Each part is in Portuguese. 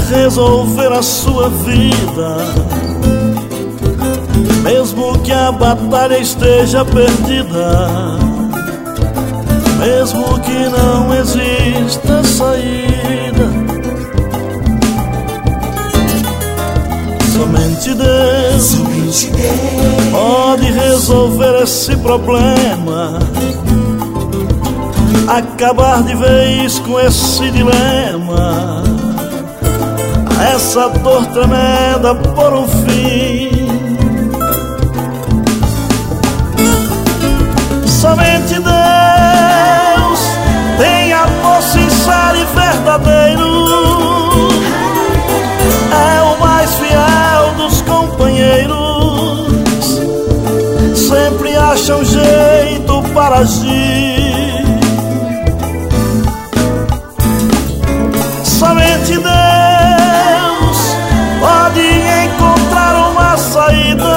resolver a sua vida, mesmo que a batalha esteja perdida, mesmo que não exista saída. Somente Deus pode resolver esse problema, acabar de vez com esse dilema, essa dor tremenda por um fim. Somente Deus tem amor sincero e verdadeiro, é o mais fiel dos companheiros, sempre acha um jeito para agir. Somente Deus pode encontrar uma saída,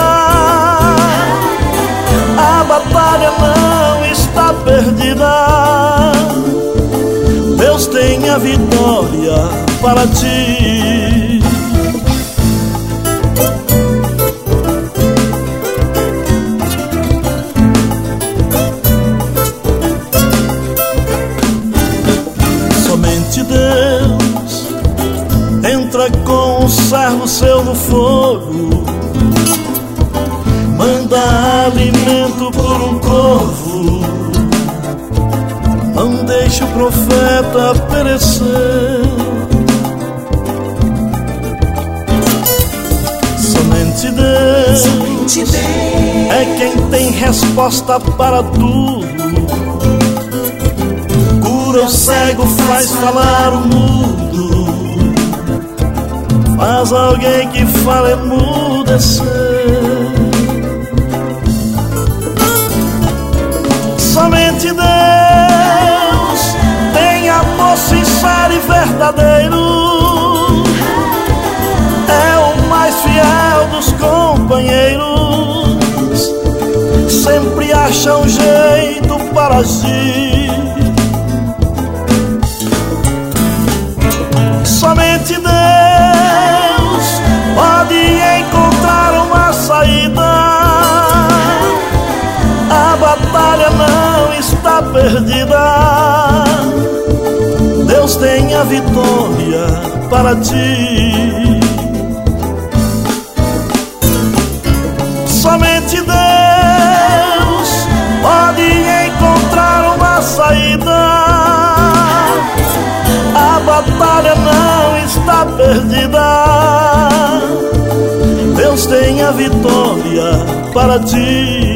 a batalha não está perdida, Deus tem a vitória para ti. Somente Deus entra com o servo seu no fogo, manda alimento por um corvo, não deixa o profeta perecer. Somente Deus é quem tem resposta para tudo, cura o cego, faz falar o mudo, faz alguém que fala emudecer. Somente Deus tem amor sincero e verdadeiro, é o mais fiel dos companheiros, sempre acha um jeito para agir. Somente Deus pode encontrar uma saída, a batalha não está perdida, Deus tem a vitória para ti. Somente Deus pode encontrar uma saída, a batalha não está perdida, Deus tem a vitória para ti.